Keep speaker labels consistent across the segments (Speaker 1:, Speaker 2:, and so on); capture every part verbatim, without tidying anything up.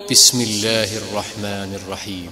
Speaker 1: بسم الله الرحمن الرحيم.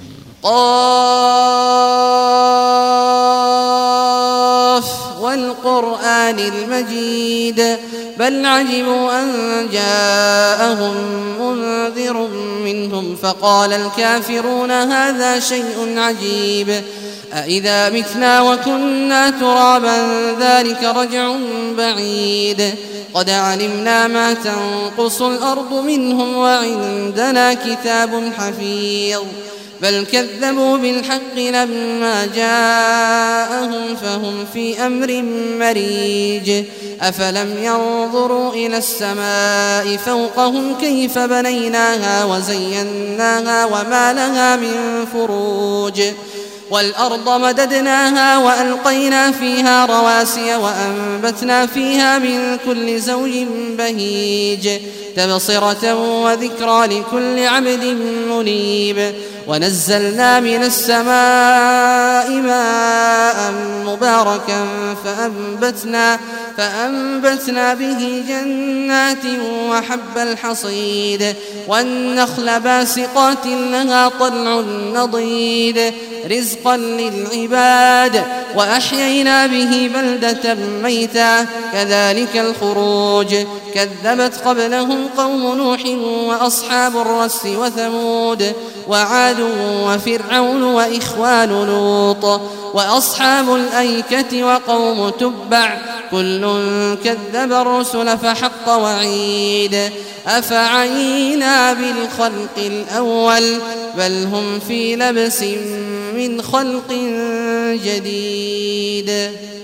Speaker 2: قاف والقرآن المجيد بل عجبوا أن جاءهم منذر منهم فقال الكافرون هذا شيء عجيب أإذا متنا وكنا ترابا ذلك رجع بعيد قد علمنا ما تنقص الأرض منهم وعندنا كتاب حفيظ بل كذبوا بالحق لما جاءهم فهم في أمر مريج أفلم ينظروا إلى السماء فوقهم كيف بنيناها وزيناها وما لها من فروج والأرض مددناها وألقينا فيها رواسي وأنبتنا فيها من كل زوج بهيج تبصرة وذكرى لكل عبد منيب ونزلنا من السماء ماء مباركا فأنبتنا, فأنبتنا به جنات وحب الحصيد والنخل باسقات لها طلع نضيد رزقا للعباد وأحيينا به بلدة ميتا كذلك الخروج كذبت قبلهم قوم نوح وأصحاب الرس وثمود وعاد وفرعون وإخوان لوط وأصحاب الأيكة وقوم تبع كل كذب الرسل فحق وعيد أفعينا بالخلق الأول بل هم في لبس من خلق جديد.